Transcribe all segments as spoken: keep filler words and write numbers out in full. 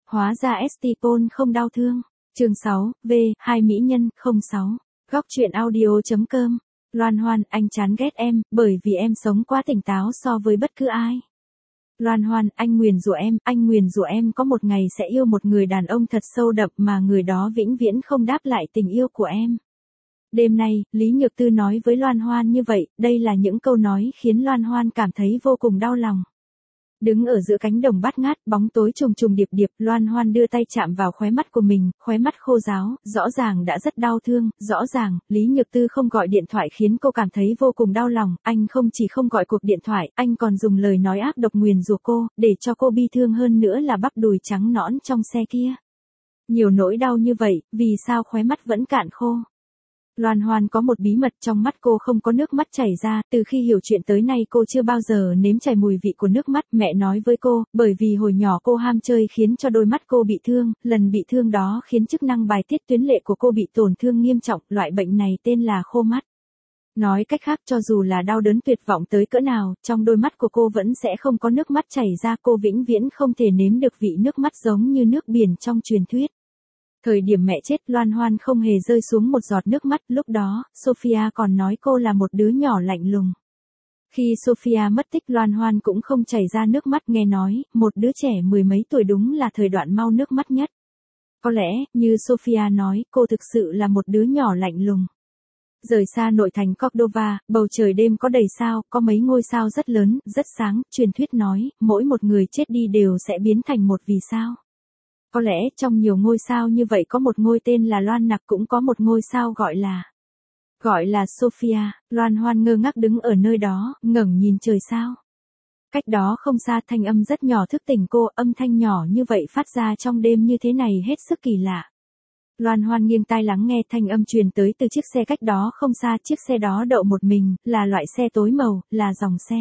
Hóa ra Estipon không đau thương. Chương sáu, V, hai mỹ nhân, không sáu. Góc truyện audio.com. Loan Hoan, anh chán ghét em, bởi vì em sống quá tỉnh táo so với bất cứ ai. Loan Hoan, anh nguyền rủa em, anh nguyền rủa em có một ngày sẽ yêu một người đàn ông thật sâu đậm mà người đó vĩnh viễn không đáp lại tình yêu của em. Đêm nay, Lý Nhược Tư nói với Loan Hoan như vậy, đây là những câu nói khiến Loan Hoan cảm thấy vô cùng đau lòng. Đứng ở giữa cánh đồng bát ngát, bóng tối trùng trùng điệp điệp, Loan Hoan đưa tay chạm vào khóe mắt của mình, khóe mắt khô ráo, rõ ràng đã rất đau thương, rõ ràng, Lý Nhược Tư không gọi điện thoại khiến cô cảm thấy vô cùng đau lòng, anh không chỉ không gọi cuộc điện thoại, anh còn dùng lời nói ác độc nguyền rủa cô, để cho cô bi thương hơn nữa là bắp đùi trắng nõn trong xe kia. Nhiều nỗi đau như vậy, vì sao khóe mắt vẫn cạn khô? Loan Hoan có một bí mật, trong mắt cô không có nước mắt chảy ra, từ khi hiểu chuyện tới nay cô chưa bao giờ nếm trải mùi vị của nước mắt, mẹ nói với cô, bởi vì hồi nhỏ cô ham chơi khiến cho đôi mắt cô bị thương, lần bị thương đó khiến chức năng bài tiết tuyến lệ của cô bị tổn thương nghiêm trọng, loại bệnh này tên là khô mắt. Nói cách khác, cho dù là đau đớn tuyệt vọng tới cỡ nào, trong đôi mắt của cô vẫn sẽ không có nước mắt chảy ra, cô vĩnh viễn không thể nếm được vị nước mắt giống như nước biển trong truyền thuyết. Thời điểm mẹ chết, Loan Hoan không hề rơi xuống một giọt nước mắt, lúc đó, Sophia còn nói cô là một đứa nhỏ lạnh lùng. Khi Sophia mất tích, Loan Hoan cũng không chảy ra nước mắt, nghe nói, một đứa trẻ mười mấy tuổi đúng là thời đoạn mau nước mắt nhất. Có lẽ, như Sophia nói, cô thực sự là một đứa nhỏ lạnh lùng. Rời xa nội thành Cordova, bầu trời đêm có đầy sao, có mấy ngôi sao rất lớn, rất sáng, truyền thuyết nói, mỗi một người chết đi đều sẽ biến thành một vì sao. Có lẽ trong nhiều ngôi sao như vậy có một ngôi tên là Loan Nặc, cũng có một ngôi sao gọi là gọi là Sophia. Loan Hoan ngơ ngác đứng ở nơi đó, ngẩng nhìn trời sao. Cách đó không xa, thanh âm rất nhỏ thức tỉnh cô, âm thanh nhỏ như vậy phát ra trong đêm như thế này hết sức kỳ lạ. Loan Hoan nghiêng tai lắng nghe, thanh âm truyền tới từ chiếc xe cách đó không xa, chiếc xe đó đậu một mình, là loại xe tối màu, là dòng xe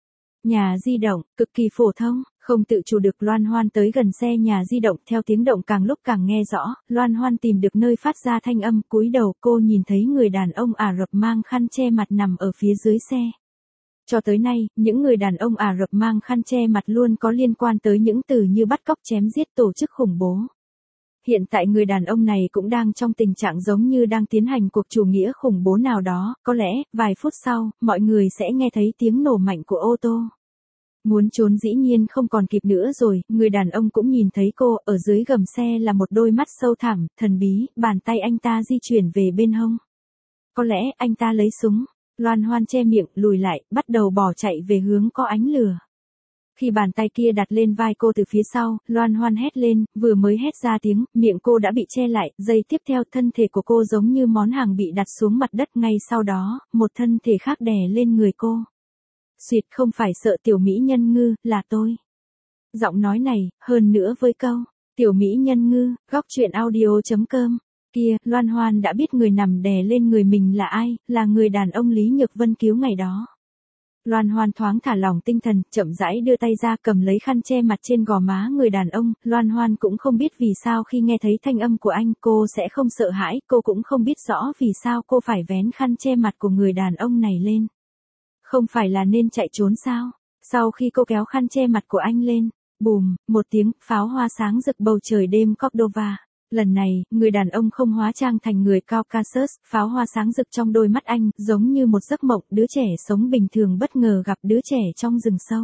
nhà di động, cực kỳ phổ thông. Không tự chủ được, Loan Hoan tới gần xe nhà di động, theo tiếng động càng lúc càng nghe rõ, Loan Hoan tìm được nơi phát ra thanh âm, cúi đầu, cô nhìn thấy người đàn ông Ả Rập mang khăn che mặt nằm ở phía dưới xe. Cho tới nay, những người đàn ông Ả Rập mang khăn che mặt luôn có liên quan tới những từ như bắt cóc, chém giết, tổ chức khủng bố. Hiện tại người đàn ông này cũng đang trong tình trạng giống như đang tiến hành cuộc chủ nghĩa khủng bố nào đó, có lẽ, vài phút sau, mọi người sẽ nghe thấy tiếng nổ mạnh của ô tô. Muốn trốn dĩ nhiên không còn kịp nữa rồi, người đàn ông cũng nhìn thấy cô, ở dưới gầm xe là một đôi mắt sâu thẳm, thần bí, bàn tay anh ta di chuyển về bên hông. Có lẽ anh ta lấy súng. Loan Hoan che miệng, lùi lại, bắt đầu bỏ chạy về hướng có ánh lửa. Khi bàn tay kia đặt lên vai cô từ phía sau, Loan Hoan hét lên, vừa mới hét ra tiếng, miệng cô đã bị che lại, giây tiếp theo thân thể của cô giống như món hàng bị đặt xuống mặt đất, ngay sau đó, một thân thể khác đè lên người cô. Xuyệt, không phải sợ tiểu mỹ nhân ngư, là tôi. Giọng nói này, hơn nữa với câu, tiểu mỹ nhân ngư, góc truyện audio.com. Kia, Loan Hoan đã biết người nằm đè lên người mình là ai, là người đàn ông Lý Nhược Vân cứu ngày đó. Loan Hoan thoáng thả lỏng tinh thần, chậm rãi đưa tay ra cầm lấy khăn che mặt trên gò má người đàn ông, Loan Hoan cũng không biết vì sao khi nghe thấy thanh âm của anh cô sẽ không sợ hãi, cô cũng không biết rõ vì sao cô phải vén khăn che mặt của người đàn ông này lên. Không phải là nên chạy trốn sao? Sau khi cô kéo khăn che mặt của anh lên, bùm, một tiếng, pháo hoa sáng rực bầu trời đêm Cordova. Lần này, người đàn ông không hóa trang thành người Caucasus, pháo hoa sáng rực trong đôi mắt anh, giống như một giấc mộng, đứa trẻ sống bình thường bất ngờ gặp đứa trẻ trong rừng sâu.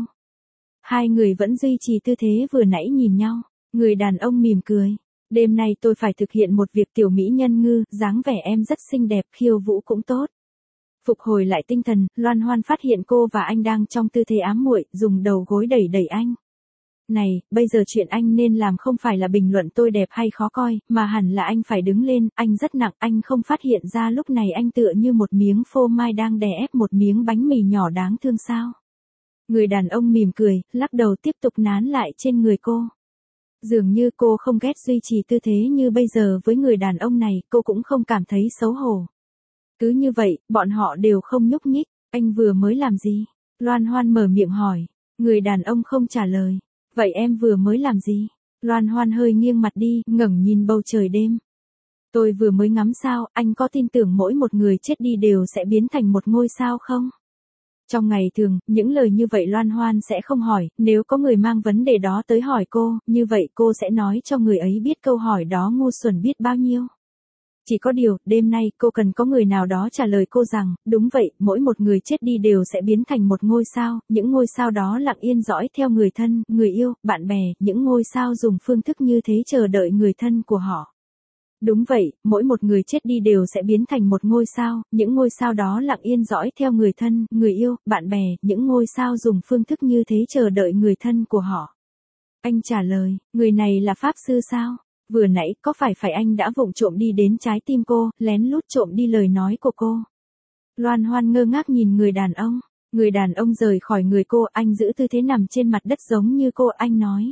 Hai người vẫn duy trì tư thế vừa nãy nhìn nhau, người đàn ông mỉm cười. Đêm nay tôi phải thực hiện một việc tiểu mỹ nhân ngư, dáng vẻ em rất xinh đẹp, khiêu vũ cũng tốt. Phục hồi lại tinh thần, Loan Hoan phát hiện cô và anh đang trong tư thế ám muội, dùng đầu gối đẩy đẩy anh. Này, bây giờ chuyện anh nên làm không phải là bình luận tôi đẹp hay khó coi, mà hẳn là anh phải đứng lên, anh rất nặng, anh không phát hiện ra lúc này anh tựa như một miếng phô mai đang đè ép một miếng bánh mì nhỏ đáng thương sao. Người đàn ông mỉm cười, lắc đầu tiếp tục nán lại trên người cô. Dường như cô không ghét duy trì tư thế như bây giờ với người đàn ông này, cô cũng không cảm thấy xấu hổ. Cứ như vậy, bọn họ đều không nhúc nhích, anh vừa mới làm gì? Loan Hoan mở miệng hỏi, người đàn ông không trả lời. Vậy em vừa mới làm gì? Loan Hoan hơi nghiêng mặt đi, ngẩng nhìn bầu trời đêm. Tôi vừa mới ngắm sao, anh có tin tưởng mỗi một người chết đi đều sẽ biến thành một ngôi sao không? Trong ngày thường, những lời như vậy Loan Hoan sẽ không hỏi, nếu có người mang vấn đề đó tới hỏi cô, như vậy cô sẽ nói cho người ấy biết câu hỏi đó ngu xuẩn biết bao nhiêu. Chỉ có điều, đêm nay cô cần có người nào đó trả lời cô rằng, đúng vậy, mỗi một người chết đi đều sẽ biến thành một ngôi sao, những ngôi sao đó lặng yên dõi theo người thân, người yêu, bạn bè, những ngôi sao dùng phương thức như thế chờ đợi người thân của họ. Đúng vậy, mỗi một người chết đi đều sẽ biến thành một ngôi sao, những ngôi sao đó lặng yên dõi theo người thân, người yêu, bạn bè, những ngôi sao dùng phương thức như thế chờ đợi người thân của họ. Anh trả lời, người này là pháp sư sao? Vừa nãy, có phải phải anh đã vụng trộm đi đến trái tim cô, lén lút trộm đi lời nói của cô? Loan Hoan ngơ ngác nhìn người đàn ông. Người đàn ông rời khỏi người cô, anh giữ tư thế nằm trên mặt đất giống như cô, anh nói.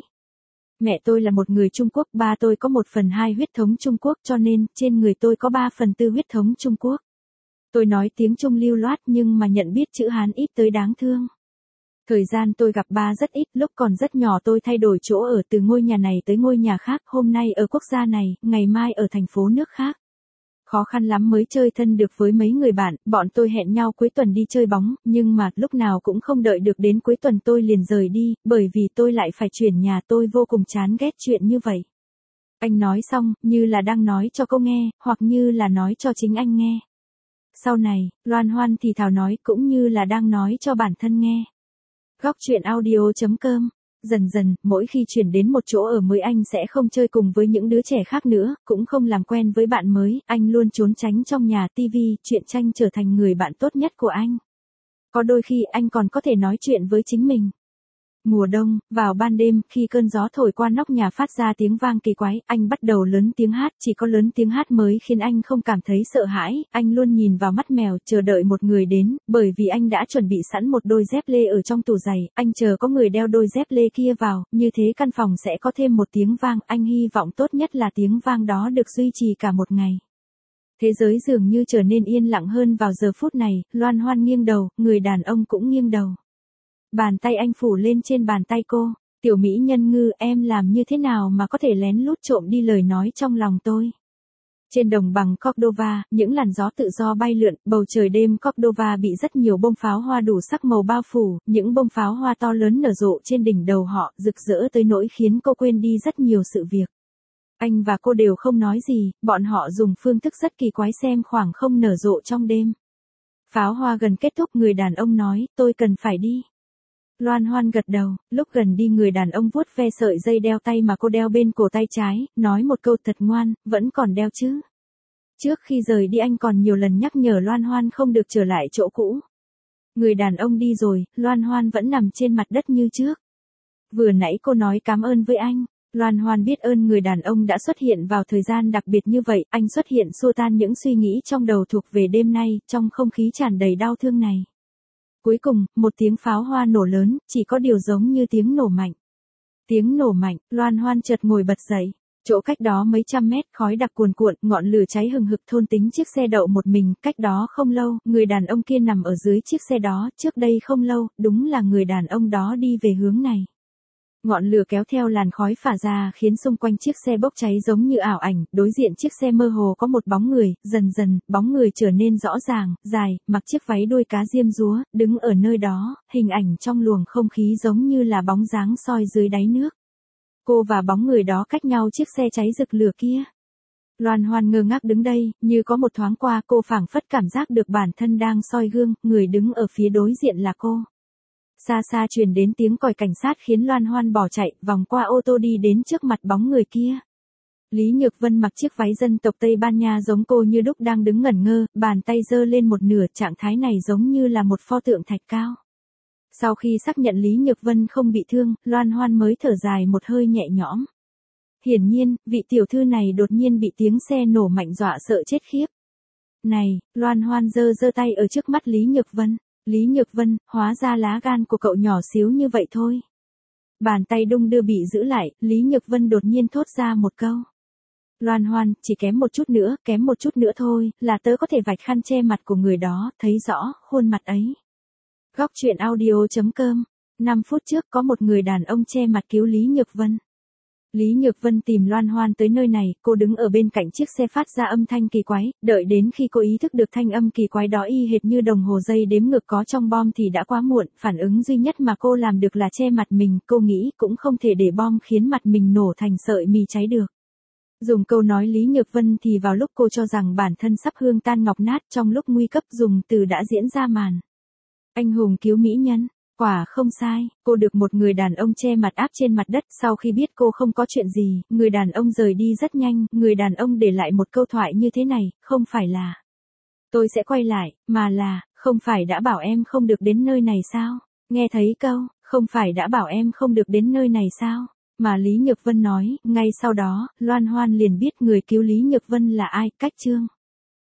Mẹ tôi là một người Trung Quốc, ba tôi có một phần hai huyết thống Trung Quốc cho nên, trên người tôi có ba phần tư huyết thống Trung Quốc. Tôi nói tiếng Trung lưu loát nhưng mà nhận biết chữ Hán ít tới đáng thương. Thời gian tôi gặp ba rất ít, lúc còn rất nhỏ tôi thay đổi chỗ ở từ ngôi nhà này tới ngôi nhà khác, hôm nay ở quốc gia này, ngày mai ở thành phố nước khác. Khó khăn lắm mới chơi thân được với mấy người bạn, bọn tôi hẹn nhau cuối tuần đi chơi bóng, nhưng mà lúc nào cũng không đợi được đến cuối tuần tôi liền rời đi, bởi vì tôi lại phải chuyển nhà, tôi vô cùng chán ghét chuyện như vậy. Anh nói xong, như là đang nói cho cô nghe, hoặc như là nói cho chính anh nghe. Sau này, Loan Hoan thì thào nói cũng như là đang nói cho bản thân nghe. Góc truyện audio chấm com. Dần dần, mỗi khi chuyển đến một chỗ ở mới anh sẽ không chơi cùng với những đứa trẻ khác nữa, cũng không làm quen với bạn mới, anh luôn trốn tránh trong nhà tivi, truyện tranh trở thành người bạn tốt nhất của anh. Có đôi khi anh còn có thể nói chuyện với chính mình. Mùa đông, vào ban đêm, khi cơn gió thổi qua nóc nhà phát ra tiếng vang kỳ quái, anh bắt đầu lớn tiếng hát, chỉ có lớn tiếng hát mới khiến anh không cảm thấy sợ hãi, anh luôn nhìn vào mắt mèo, chờ đợi một người đến, bởi vì anh đã chuẩn bị sẵn một đôi dép lê ở trong tủ giày, anh chờ có người đeo đôi dép lê kia vào, như thế căn phòng sẽ có thêm một tiếng vang, anh hy vọng tốt nhất là tiếng vang đó được duy trì cả một ngày. Thế giới dường như trở nên yên lặng hơn vào giờ phút này, Loan Hoan nghiêng đầu, người đàn ông cũng nghiêng đầu. Bàn tay anh phủ lên trên bàn tay cô, tiểu mỹ nhân ngư, em làm như thế nào mà có thể lén lút trộm đi lời nói trong lòng tôi. Trên đồng bằng Cordova, những làn gió tự do bay lượn, bầu trời đêm Cordova bị rất nhiều bông pháo hoa đủ sắc màu bao phủ, những bông pháo hoa to lớn nở rộ trên đỉnh đầu họ, rực rỡ tới nỗi khiến cô quên đi rất nhiều sự việc. Anh và cô đều không nói gì, bọn họ dùng phương thức rất kỳ quái xem khoảng không nở rộ trong đêm. Pháo hoa gần kết thúc, người đàn ông nói, tôi cần phải đi. Loan Hoan gật đầu, lúc gần đi người đàn ông vuốt ve sợi dây đeo tay mà cô đeo bên cổ tay trái, nói một câu thật ngoan, vẫn còn đeo chứ. Trước khi rời đi anh còn nhiều lần nhắc nhở Loan Hoan không được trở lại chỗ cũ. Người đàn ông đi rồi, Loan Hoan vẫn nằm trên mặt đất như trước. Vừa nãy cô nói cảm ơn với anh. Loan Hoan biết ơn người đàn ông đã xuất hiện vào thời gian đặc biệt như vậy, anh xuất hiện xua tan những suy nghĩ trong đầu thuộc về đêm nay, trong không khí tràn đầy đau thương này. Cuối cùng, một tiếng pháo hoa nổ lớn, chỉ có điều giống như tiếng nổ mạnh. Tiếng nổ mạnh, Loan Hoan chợt ngồi bật dậy. Chỗ cách đó mấy trăm mét, khói đặc cuồn cuộn, ngọn lửa cháy hừng hực thôn tính chiếc xe đậu một mình, cách đó không lâu, người đàn ông kia nằm ở dưới chiếc xe đó, trước đây không lâu, đúng là người đàn ông đó đi về hướng này. Ngọn lửa kéo theo làn khói phả ra khiến xung quanh chiếc xe bốc cháy giống như ảo ảnh, đối diện chiếc xe mơ hồ có một bóng người, dần dần, bóng người trở nên rõ ràng, dài, mặc chiếc váy đuôi cá diêm dúa, đứng ở nơi đó, hình ảnh trong luồng không khí giống như là bóng dáng soi dưới đáy nước. Cô và bóng người đó cách nhau chiếc xe cháy rực lửa kia. Loan Hoan ngơ ngác đứng đây, như có một thoáng qua cô phảng phất cảm giác được bản thân đang soi gương, người đứng ở phía đối diện là cô. Xa xa truyền đến tiếng còi cảnh sát khiến Loan Hoan bỏ chạy, vòng qua ô tô đi đến trước mặt bóng người kia. Lý Nhược Vân mặc chiếc váy dân tộc Tây Ban Nha giống cô như đúc đang đứng ngẩn ngơ, bàn tay giơ lên một nửa, trạng thái này giống như là một pho tượng thạch cao. Sau khi xác nhận Lý Nhược Vân không bị thương, Loan Hoan mới thở dài một hơi nhẹ nhõm. Hiển nhiên, vị tiểu thư này đột nhiên bị tiếng xe nổ mạnh dọa sợ chết khiếp. Này, Loan Hoan giơ giơ tay ở trước mắt Lý Nhược Vân. Lý Nhược Vân, hóa ra lá gan của cậu nhỏ xíu như vậy thôi. Bàn tay đung đưa bị giữ lại, Lý Nhược Vân đột nhiên thốt ra một câu. Loan Hoan, chỉ kém một chút nữa, kém một chút nữa thôi, là tớ có thể vạch khăn che mặt của người đó, thấy rõ, khuôn mặt ấy. Góc truyện audio chấm com. năm phút trước có một người đàn ông che mặt cứu Lý Nhược Vân. Lý Nhược Vân tìm Loan Hoan tới nơi này, cô đứng ở bên cạnh chiếc xe phát ra âm thanh kỳ quái, đợi đến khi cô ý thức được thanh âm kỳ quái đó y hệt như đồng hồ dây đếm ngược có trong bom thì đã quá muộn, phản ứng duy nhất mà cô làm được là che mặt mình, cô nghĩ cũng không thể để bom khiến mặt mình nổ thành sợi mì cháy được. Dùng câu nói Lý Nhược Vân thì vào lúc cô cho rằng bản thân sắp hương tan ngọc nát, trong lúc nguy cấp dùng từ đã diễn ra màn. Anh hùng cứu mỹ nhân. Quả không sai, cô được một người đàn ông che mặt áp trên mặt đất, sau khi biết cô không có chuyện gì, người đàn ông rời đi rất nhanh, người đàn ông để lại một câu thoại như thế này, không phải là tôi sẽ quay lại, mà là, không phải đã bảo em không được đến nơi này sao? Nghe thấy câu, không phải đã bảo em không được đến nơi này sao? Mà Lý Nhược Vân nói, ngay sau đó, Loan Hoan liền biết người cứu Lý Nhược Vân là ai, Cách Trương.